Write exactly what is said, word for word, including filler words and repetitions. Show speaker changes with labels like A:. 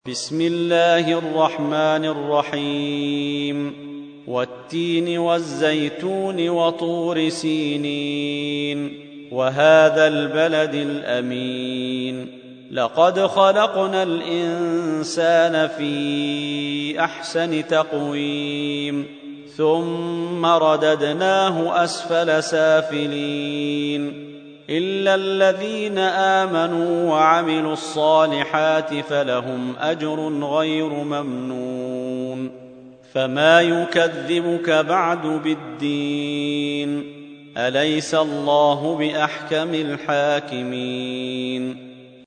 A: بسم الله الرحمن الرحيم والتين والزيتون وطور سينين وهذا البلد الأمين لقد خلقنا الإنسان في أحسن تقويم ثم رددناه أسفل سافلين إلا الذين آمنوا وعملوا الصالحات فلهم أجر غير ممنون فما يكذبك بعد بالدين أليس الله بأحكم الحاكمين